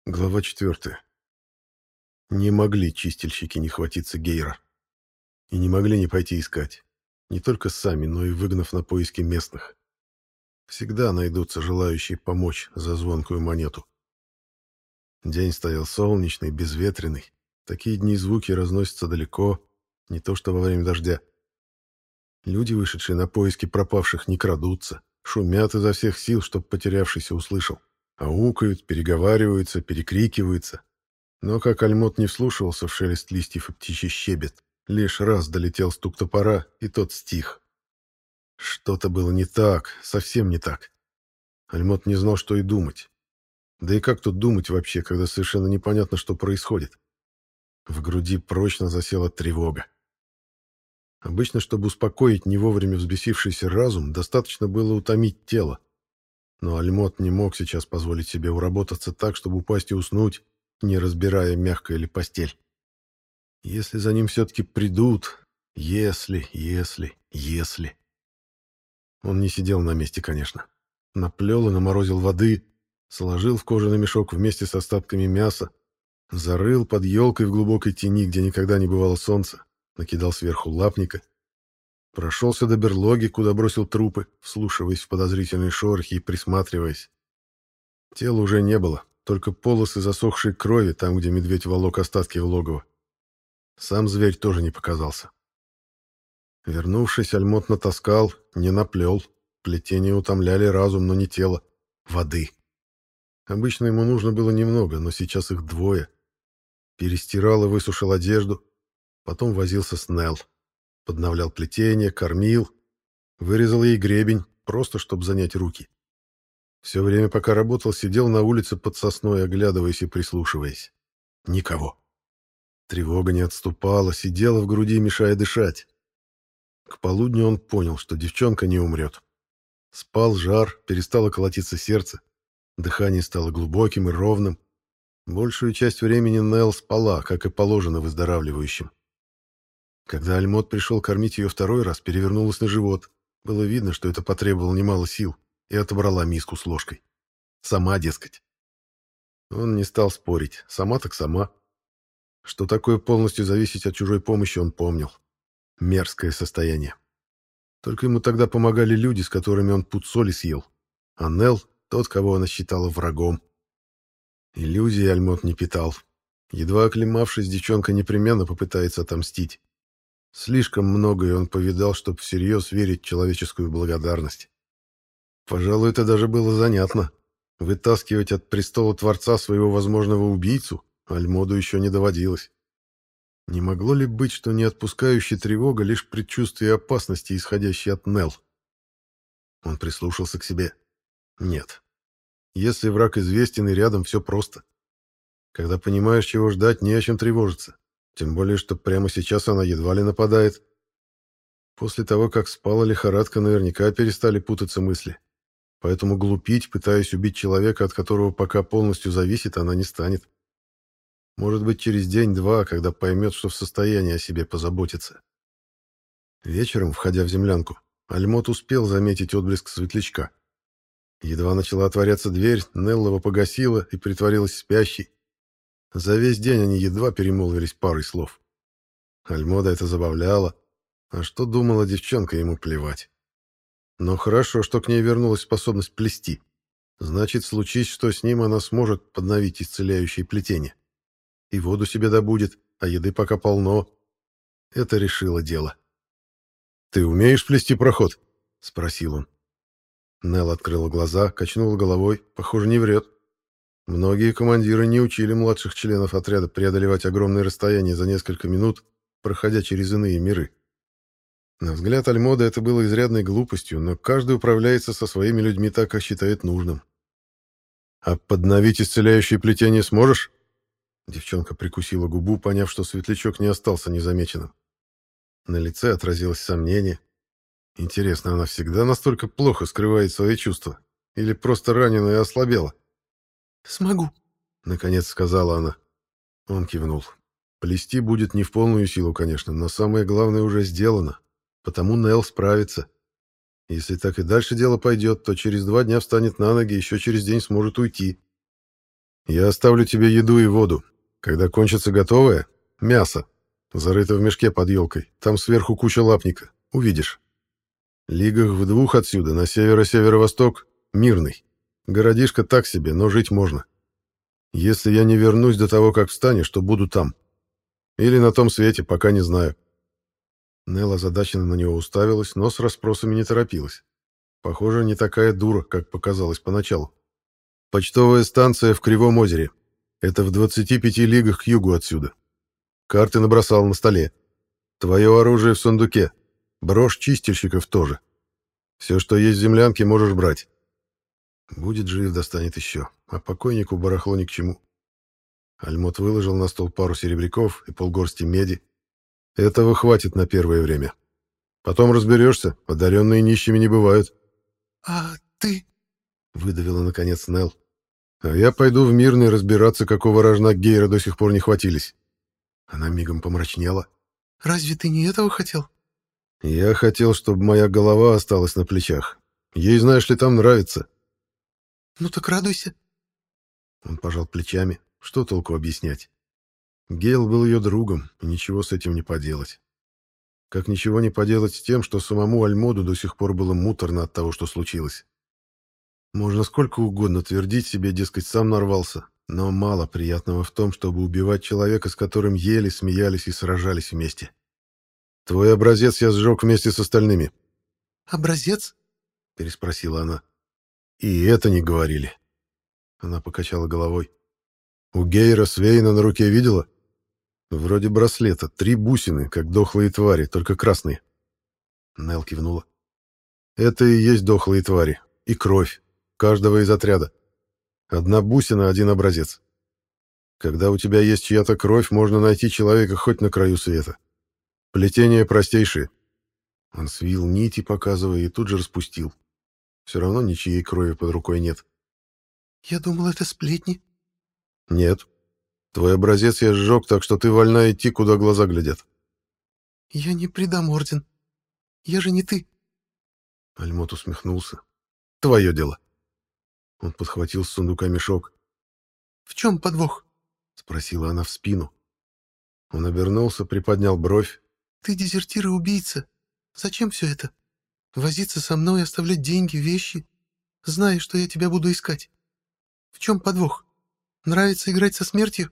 Глава 4. Не могли чистильщики не хватиться Гейра. И не могли не пойти искать. Не только сами, но и выгнав на поиски местных. Всегда найдутся желающие помочь за звонкую монету. День стоял солнечный, безветренный. Такие дни звуки разносятся далеко, не то что во время дождя. Люди, вышедшие на поиски пропавших, не крадутся, шумят изо всех сил, чтоб потерявшийся услышал. Аукают, переговариваются, перекрикиваются. Но как Альмот не вслушивался в шелест листьев и птичий щебет, лишь раз долетел стук топора, и тот стих. Что-то было не так, совсем не так. Альмот не знал, что и думать. Да и как тут думать вообще, когда совершенно непонятно, что происходит? В груди прочно засела тревога. Обычно, чтобы успокоить не вовремя взбесившийся разум, достаточно было утомить тело. Но Альмот не мог сейчас позволить себе уработаться так, чтобы упасть и уснуть, не разбирая, мягкая ли постель. Если за ним все-таки придут... Если... Он не сидел на месте, конечно. Наплел и наморозил воды, сложил в кожаный мешок вместе с остатками мяса, зарыл под елкой в глубокой тени, где никогда не бывало солнца, накидал сверху лапника, прошелся до берлоги, куда бросил трупы, вслушиваясь в подозрительные шорохи и присматриваясь. Тела уже не было, только полосы засохшей крови там, где медведь волок остатки в логово. Сам зверь тоже не показался. Вернувшись, Альмот натаскал, не наплел. Плетения утомляли разум, но не тело. Воды. Обычно ему нужно было немного, но сейчас их двое. Перестирал и высушил одежду. Потом возился с Нелл. Подновлял плетение, кормил. Вырезал ей гребень, просто чтобы занять руки. Все время, пока работал, сидел на улице под сосной, оглядываясь и прислушиваясь. Никого. Тревога не отступала, сидела в груди, мешая дышать. К полудню он понял, что девчонка не умрет. Спал жар, перестало колотиться сердце. Дыхание стало глубоким и ровным. Большую часть времени Нелл спала, как и положено выздоравливающим. Когда Альмот пришел кормить ее второй раз, перевернулась на живот. Было видно, что это потребовало немало сил, и отобрала миску с ложкой. Сама, дескать. Он не стал спорить. Сама так сама. Что такое полностью зависеть от чужой помощи, он помнил. Мерзкое состояние. Только ему тогда помогали люди, с которыми он пуд соли съел. А Нелл — тот, кого она считала врагом. Иллюзий Альмот не питал. Едва оклемавшись, девчонка непременно попытается отомстить. Слишком многое он повидал, чтобы всерьез верить в человеческую благодарность. Пожалуй, это даже было занятно. Вытаскивать от престола Творца своего возможного убийцу Альмоду еще не доводилось. Не могло ли быть, что не отпускающая тревога лишь предчувствие опасности, исходящей от Нелл? Он прислушался к себе. Нет. Если враг известен и рядом, все просто. Когда понимаешь, чего ждать, не о чем тревожиться. Тем более, что прямо сейчас она едва ли нападает. После того, как спала лихорадка, наверняка перестали путаться мысли. Поэтому глупить, пытаясь убить человека, от которого пока полностью зависит, она не станет. Может быть, через день-два, когда поймет, что в состоянии о себе позаботиться. Вечером, входя в землянку, Альмот успел заметить отблеск светлячка. Едва начала отворяться дверь, Нелл его погасила и притворилась спящей. За весь день они едва перемолвились парой слов. Альмода это забавляло, а что думала девчонка, ему плевать. Но хорошо, что к ней вернулась способность плести. Значит, случись что с ним, она сможет подновить исцеляющее плетение. И воду себе добудет, а еды пока полно. Это решило дело. «Ты умеешь плести проход?» — спросил он. Нелл открыла глаза, качнула головой. Похоже, не врет. Многие командиры не учили младших членов отряда преодолевать огромные расстояния за несколько минут, проходя через иные миры. На взгляд Альмода это было изрядной глупостью, но каждый управляется со своими людьми так, как считает нужным. «А подновить исцеляющее плетение сможешь?» Девчонка прикусила губу, поняв, что светлячок не остался незамеченным. На лице отразилось сомнение. Интересно, она всегда настолько плохо скрывает свои чувства? Или просто ранена и ослабела? «Смогу», — наконец сказала она. Он кивнул. Плести будет не в полную силу, конечно, но самое главное уже сделано. Потому Нелл справится. Если так и дальше дело пойдет, то через 2 дня встанет на ноги, еще через день сможет уйти. Я оставлю тебе еду и воду. Когда кончится готовое, мясо, зарыто в мешке под елкой, там сверху куча лапника, увидишь. Лигах в 2 отсюда, на северо-северо-восток, мирный. Городишко так себе, но жить можно. Если я не вернусь до того, как встанешь, то буду там. Или на том свете, пока не знаю». Нелла озадаченно на него уставилась, но с расспросами не торопилась. Похоже, не такая дура, как показалось поначалу. «Почтовая станция в Кривом озере. Это в 25 лигах к югу отсюда. Карты набросал на столе. Твое оружие в сундуке. Брошь чистильщиков тоже. Все, что есть в землянке, можешь брать. Будет жив, достанет еще. А покойнику барахло ни к чему». Альмот выложил на стол пару серебряков и полгорсти меди. «Этого хватит на первое время. Потом разберешься, одаренные нищими не бывают». «А ты?» — выдавила наконец Нелл. «А я пойду в Мирный разбираться, какого рожна Гейра до сих пор не хватились». Она мигом помрачнела. «Разве ты не этого хотел?» «Я хотел, чтобы моя голова осталась на плечах. Ей, знаешь ли, там нравится». «Ну так радуйся». Он пожал плечами. Что толку объяснять? Гейл был ее другом, и ничего с этим не поделать. Как ничего не поделать с тем, что самому Альмоду до сих пор было муторно от того, что случилось. Можно сколько угодно твердить себе, дескать, сам нарвался, но мало приятного в том, чтобы убивать человека, с которым ели, смеялись и сражались вместе. «Твой образец я сжег вместе с остальными». «Образец?» — переспросила она. «И это не говорили». Она покачала головой. «У Гейра Свейна на руке видела? Вроде браслета, 3 бусины, как дохлые твари, только красные». Нелл кивнула. «Это и есть дохлые твари. И кровь. Каждого из отряда. 1 бусина, 1 образец. Когда у тебя есть чья-то кровь, можно найти человека хоть на краю света. Плетение простейшее». Он свил нити, показывая, и тут же распустил. Все равно ничьей крови под рукой нет. «Я думал, это сплетни». «Нет. Твой образец я сжег, так что ты вольна идти, куда глаза глядят». «Я не предам орден. Я же не ты». Альмот усмехнулся. «Твое дело». Он подхватил с сундука мешок. «В чем подвох?» — спросила она в спину. Он обернулся, приподнял бровь. «Ты дезертир и убийца. Зачем все это? Возиться со мной, оставлять деньги, вещи, зная, что я тебя буду искать. В чем подвох? Нравится играть со смертью?»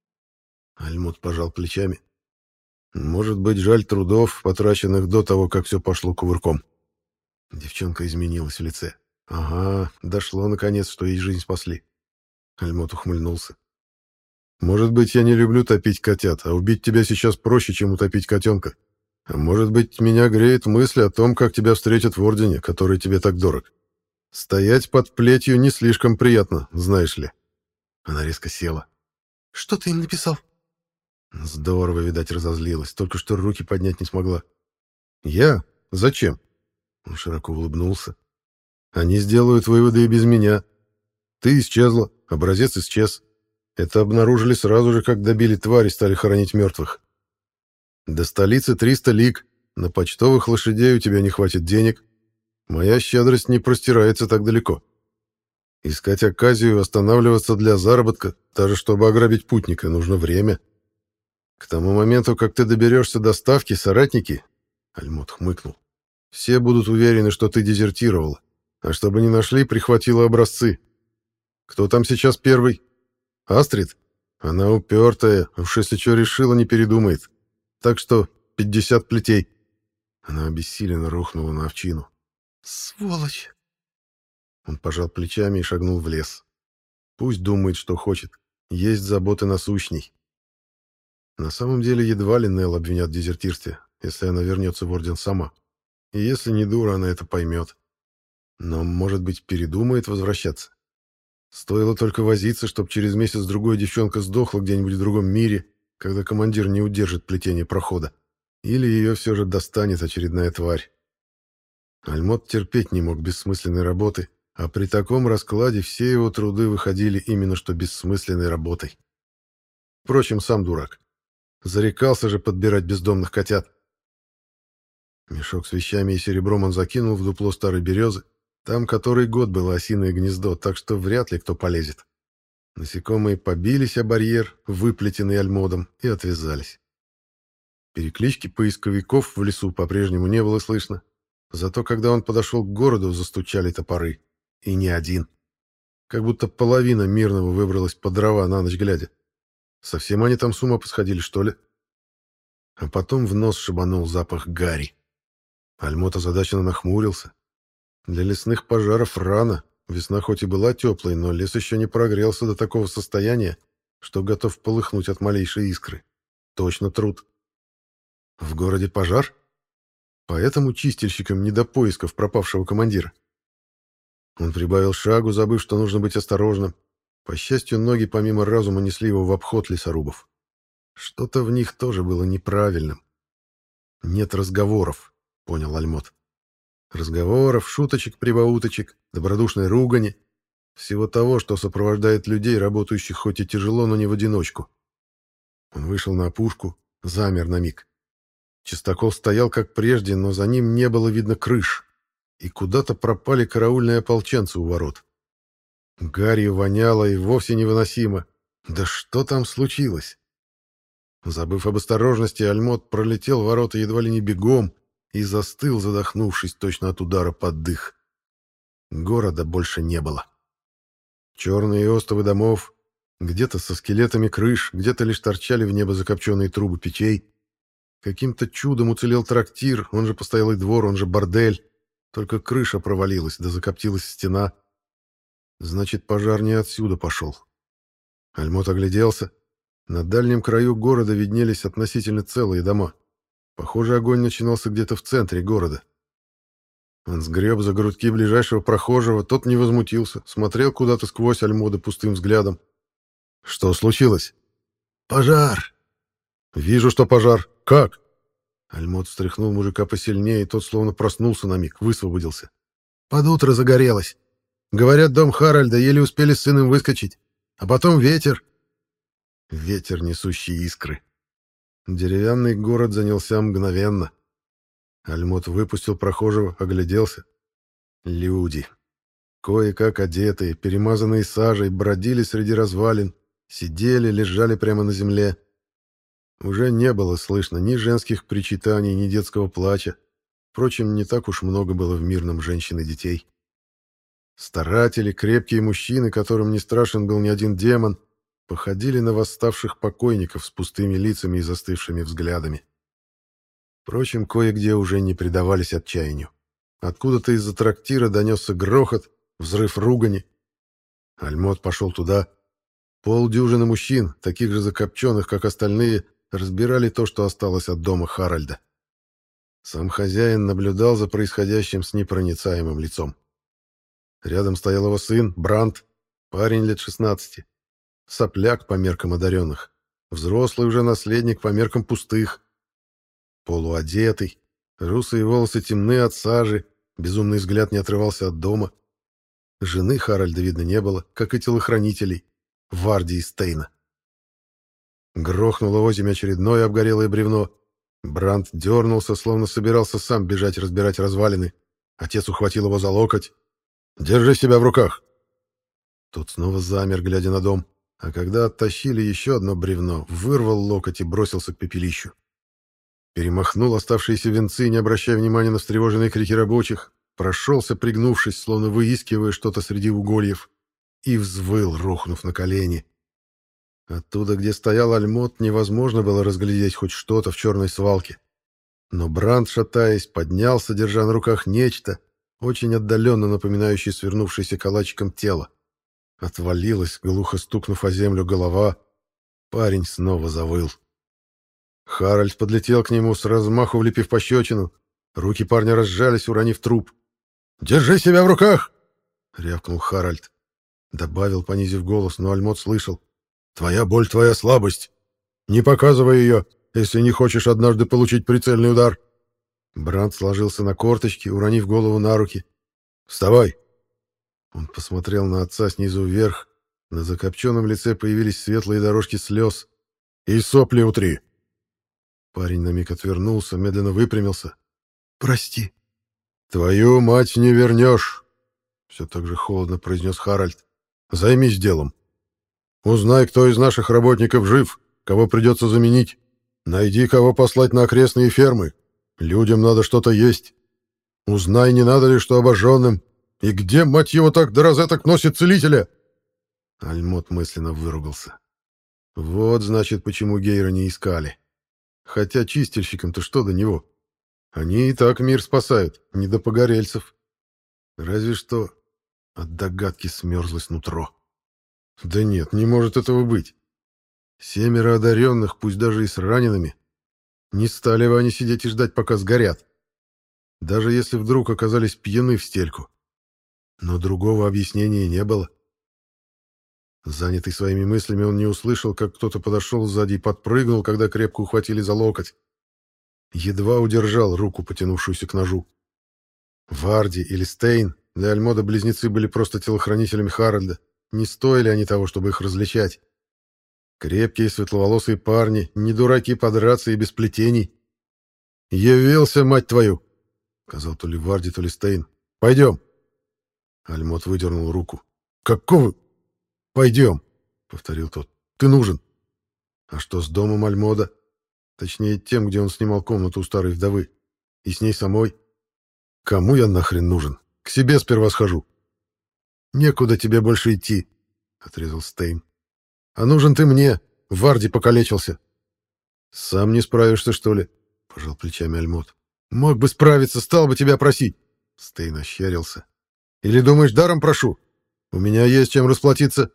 Альмут пожал плечами. «Может быть, жаль трудов, потраченных до того, как все пошло кувырком». Девчонка изменилась в лице. «Ага, дошло наконец, что ей жизнь спасли». Альмут ухмыльнулся. «Может быть, я не люблю топить котят, а убить тебя сейчас проще, чем утопить котенка. А может быть, меня греет мысль о том, как тебя встретят в Ордене, который тебе так дорог. Стоять под плетью не слишком приятно, знаешь ли». Она резко села. «Что ты им написал?» Здорово, видать, разозлилась, только что руки поднять не смогла. «Я? Зачем?» Он широко улыбнулся. «Они сделают выводы и без меня. Ты исчезла, образец исчез. Это обнаружили сразу же, как добили твари, стали хоронить мертвых. До столицы 300 лиг, на почтовых лошадей у тебя не хватит денег. Моя щедрость не простирается так далеко. Искать оказию, останавливаться для заработка, даже чтобы ограбить путника, нужно время. К тому моменту, как ты доберешься до ставки, соратники...» Альмот хмыкнул. «Все будут уверены, что ты дезертировала. А чтобы не нашли, прихватила образцы. Кто там сейчас первый? Астрид? Она упертая, уж если что решила, не передумает. Так что 50 плетей». Она обессиленно рухнула на овчину. «Сволочь!» Он пожал плечами и шагнул в лес. Пусть думает, что хочет. Есть заботы насущней. На самом деле, едва ли Нелл обвинят в дезертирстве, если она вернется в Орден сама. И если не дура, она это поймет. Но, может быть, передумает возвращаться. Стоило только возиться, чтобы через месяц-другой девчонка сдохла где-нибудь в другом мире, когда командир не удержит плетение прохода. Или ее все же достанет очередная тварь. Альмот терпеть не мог бессмысленной работы, а при таком раскладе все его труды выходили именно что бессмысленной работой. Впрочем, сам дурак. Зарекался же подбирать бездомных котят. Мешок с вещами и серебром он закинул в дупло старой березы. Там который год было осиное гнездо, так что вряд ли кто полезет. Насекомые побились о барьер, выплетенный Альмодом, и отвязались. Переклички поисковиков в лесу по-прежнему не было слышно. Зато когда он подошел к городу, застучали топоры. И не один. Как будто половина мирного выбралась по дрова на ночь глядя. Совсем они там с ума посходили, что ли? А потом в нос шибанул запах гари. Альмот озадаченно нахмурился. Для лесных пожаров рано. Весна хоть и была теплой, но лес еще не прогрелся до такого состояния, что готов полыхнуть от малейшей искры. Точно труд. В городе пожар? Поэтому чистильщикам не до поисков пропавшего командира. Он прибавил шагу, забыв, что нужно быть осторожным. По счастью, ноги помимо разума несли его в обход лесорубов. Что-то в них тоже было неправильным. «Нет разговоров», — понял Альмот. Разговоров, шуточек-прибауточек, добродушной ругани. Всего того, что сопровождает людей, работающих хоть и тяжело, но не в одиночку. Он вышел на опушку, замер на миг. Чистокол стоял, как прежде, но за ним не было видно крыш, и куда-то пропали караульные ополченцы у ворот. Гарью воняло и вовсе невыносимо. Да что там случилось? Забыв об осторожности, Альмот пролетел ворота едва ли не бегом и застыл, задохнувшись точно от удара под дых. Города больше не было. Черные остовы домов, где-то со скелетами крыш, где-то лишь торчали в небо закопченные трубы печей. Каким-то чудом уцелел трактир, он же постоялый двор, он же бордель. Только крыша провалилась, да закоптилась стена. Значит, пожар не отсюда пошел. Альмот огляделся. На дальнем краю города виднелись относительно целые дома. Похоже, огонь начинался где-то в центре города. Он сгреб за грудки ближайшего прохожего, тот не возмутился, смотрел куда-то сквозь Альмода пустым взглядом. «Что случилось?» «Пожар!» «Вижу, что пожар. Как?» Альмот встряхнул мужика посильнее, и тот словно проснулся на миг, высвободился. «Под утро загорелось. Говорят, дом Харальда еле успели с сыном выскочить. А потом ветер». Ветер, несущий искры. Деревянный город занялся мгновенно. Альмот выпустил прохожего, огляделся. Люди. Кое-как одетые, перемазанные сажей, бродили среди развалин, сидели, лежали прямо на земле. Уже не было слышно ни женских причитаний, ни детского плача. Впрочем, не так уж много было в мирном женщин и детей. Старатели, крепкие мужчины, которым не страшен был ни один демон, походили на восставших покойников с пустыми лицами и застывшими взглядами. Впрочем, кое-где уже не предавались отчаянию. Откуда-то из-за трактира донесся грохот, взрыв ругани. Альмот пошел туда. Полдюжины мужчин, таких же закопченных, как остальные, разбирали то, что осталось от дома Харальда. Сам хозяин наблюдал за происходящим с непроницаемым лицом. Рядом стоял его сын, Брандт, парень лет 16. Сопляк по меркам одаренных. Взрослый уже наследник по меркам пустых. Полуодетый. Русые волосы темны от сажи. Безумный взгляд не отрывался от дома. Жены Харальда видно не было, как и телохранителей. Варди и Стейна. Грохнуло озимь очередное обгорелое бревно. Брандт дернулся, словно собирался сам бежать разбирать развалины. Отец ухватил его за локоть. «Держи себя в руках!» Тот снова замер, глядя на дом. А когда оттащили еще одно бревно, вырвал локоть и бросился к пепелищу. Перемахнул оставшиеся венцы, не обращая внимания на встревоженные крики рабочих, прошелся, пригнувшись, словно выискивая что-то среди угольев, и взвыл, рухнув на колени. Оттуда, где стоял Альмот, невозможно было разглядеть хоть что-то в черной свалке. Но Брандт, шатаясь, поднялся, держа на руках нечто, очень отдаленно напоминающее свернувшееся калачиком тело. Отвалилась, глухо стукнув о землю, голова. Парень снова завыл. Харальд подлетел к нему, с размаху влепив пощечину. Руки парня разжались, уронив труп. «Держи себя в руках!» — рявкнул Харальд. Добавил, понизив голос, но Альмот слышал. «Твоя боль, твоя слабость. Не показывай ее, если не хочешь однажды получить прицельный удар». Брандт сложился на корточки, уронив голову на руки. «Вставай!» Он посмотрел на отца снизу вверх. На закопченном лице появились светлые дорожки слез. «И сопли утри!» Парень на миг отвернулся, медленно выпрямился. «Прости». «Твою мать не вернешь!» Все так же холодно произнес Харальд. «Займись делом». Узнай, кто из наших работников жив, кого придется заменить. Найди, кого послать на окрестные фермы. Людям надо что-то есть. Узнай, не надо ли что обожженным. И где, мать его, так до розеток носит целителя?» Альмот мысленно выругался. Вот, значит, почему Гейра не искали. Хотя чистильщикам-то что до него? Они и так мир спасают, не до погорельцев. Разве что от догадки смерзлось нутро. Да нет, не может этого быть. 7 одаренных, пусть даже и с ранеными. Не стали бы они сидеть и ждать, пока сгорят. Даже если вдруг оказались пьяны в стельку. Но другого объяснения не было. Занятый своими мыслями, он не услышал, как кто-то подошел сзади и подпрыгнул, когда крепко ухватили за локоть. Едва удержал руку, потянувшуюся к ножу. Варди или Стейн, для Альмода близнецы были просто телохранителями Харальда. Не стоили они того, чтобы их различать. Крепкие светловолосые парни, не дураки подраться и без плетений. «Явился, мать твою!» — сказал то ли Варди, то ли Стейн. «Пойдем!» Альмот выдернул руку. «Какого? Пойдем!» — повторил тот. «Ты нужен!» «А что с домом Альмода? Точнее, тем, где он снимал комнату у старой вдовы. И с ней самой. Кому я нахрен нужен? К себе сперва схожу». «Некуда тебе больше идти», — отрезал Стейн. «А нужен ты мне. Варди покалечился». «Сам не справишься, что ли?» — пожал плечами Альмот. «Мог бы справиться, стал бы тебя просить». Стейн ощерился. «Или думаешь, даром прошу? У меня есть чем расплатиться».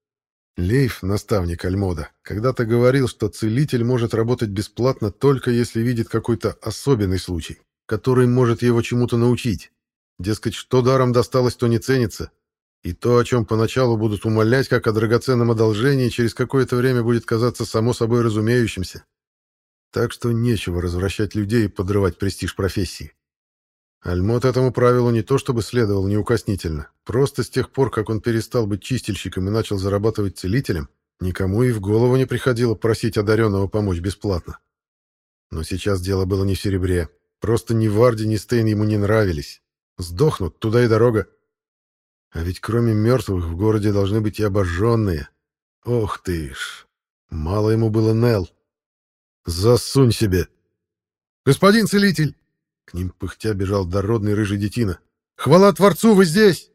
Лейф, наставник Альмода, когда-то говорил, что целитель может работать бесплатно только если видит какой-то особенный случай, который может его чему-то научить. Дескать, что даром досталось, то не ценится. И то, о чем поначалу будут умолять, как о драгоценном одолжении, через какое-то время будет казаться само собой разумеющимся. Так что нечего развращать людей и подрывать престиж профессии. Альмот этому правилу не то чтобы следовал неукоснительно, просто с тех пор, как он перестал быть чистильщиком и начал зарабатывать целителем, никому и в голову не приходило просить одаренного помочь бесплатно. Но сейчас дело было не в серебре. Просто ни Варди, ни Стейн ему не нравились. Сдохнут, туда и дорога. А ведь кроме мертвых в городе должны быть и обожженные. Ох ты ж! Мало ему было Нелл. «Засунь себе!» «Господин целитель!» К ним пыхтя бежал дородный рыжий детина. «Хвала Творцу, вы здесь!»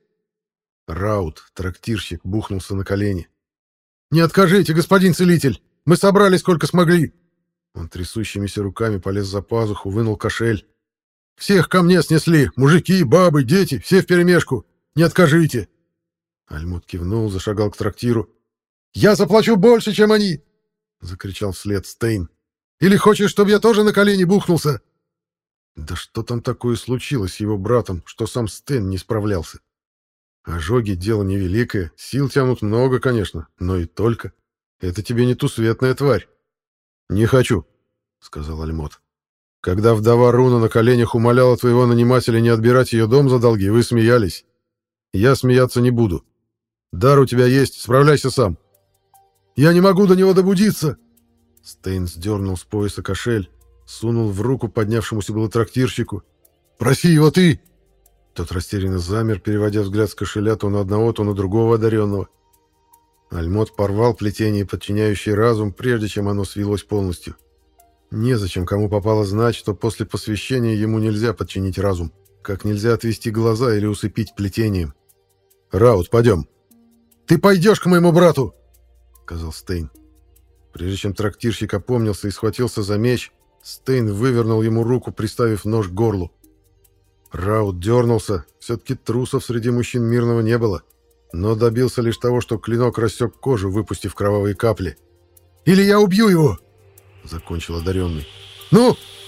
Раут, трактирщик, бухнулся на колени. «Не откажите, господин целитель! Мы собрали сколько смогли!» Он трясущимися руками полез за пазуху, вынул кошель. «Всех ко мне снесли! Мужики, бабы, дети, все вперемешку! Не откажите!» Альмут кивнул, зашагал к трактиру. «Я заплачу больше, чем они!» — закричал вслед Стейн. «Или хочешь, чтобы я тоже на колени бухнулся?» Да что там такое случилось с его братом, что сам Стейн не справлялся? Ожоги — дело невеликое, сил тянут много, конечно, но и только. Это тебе не тусветная тварь. «Не хочу», — сказал Альмот. «Когда вдова Руна на коленях умоляла твоего нанимателя не отбирать ее дом за долги, вы смеялись. Я смеяться не буду. Дар у тебя есть, справляйся сам». «Я не могу до него добудиться!» Стейн сдернул с пояса кошель, сунул в руку поднявшемуся было трактирщику. «Проси его ты!» Тот растерянно замер, переводя взгляд с кошеля то на одного, то на другого одаренного. Альмот порвал плетение, подчиняющее разум, прежде чем оно свелось полностью. Незачем кому попало знать, что после посвящения ему нельзя подчинить разум, как нельзя отвести глаза или усыпить плетением. «Раут, пойдем!» «Ты пойдешь к моему брату!» — сказал Стейн. Прежде чем трактирщик опомнился и схватился за меч, Стейн вывернул ему руку, приставив нож к горлу. Раут дернулся, все-таки трусов среди мужчин мирного не было, но добился лишь того, что клинок рассек кожу, выпустив кровавые капли. «Или я убью его!» — закончил одаренный. «Ну,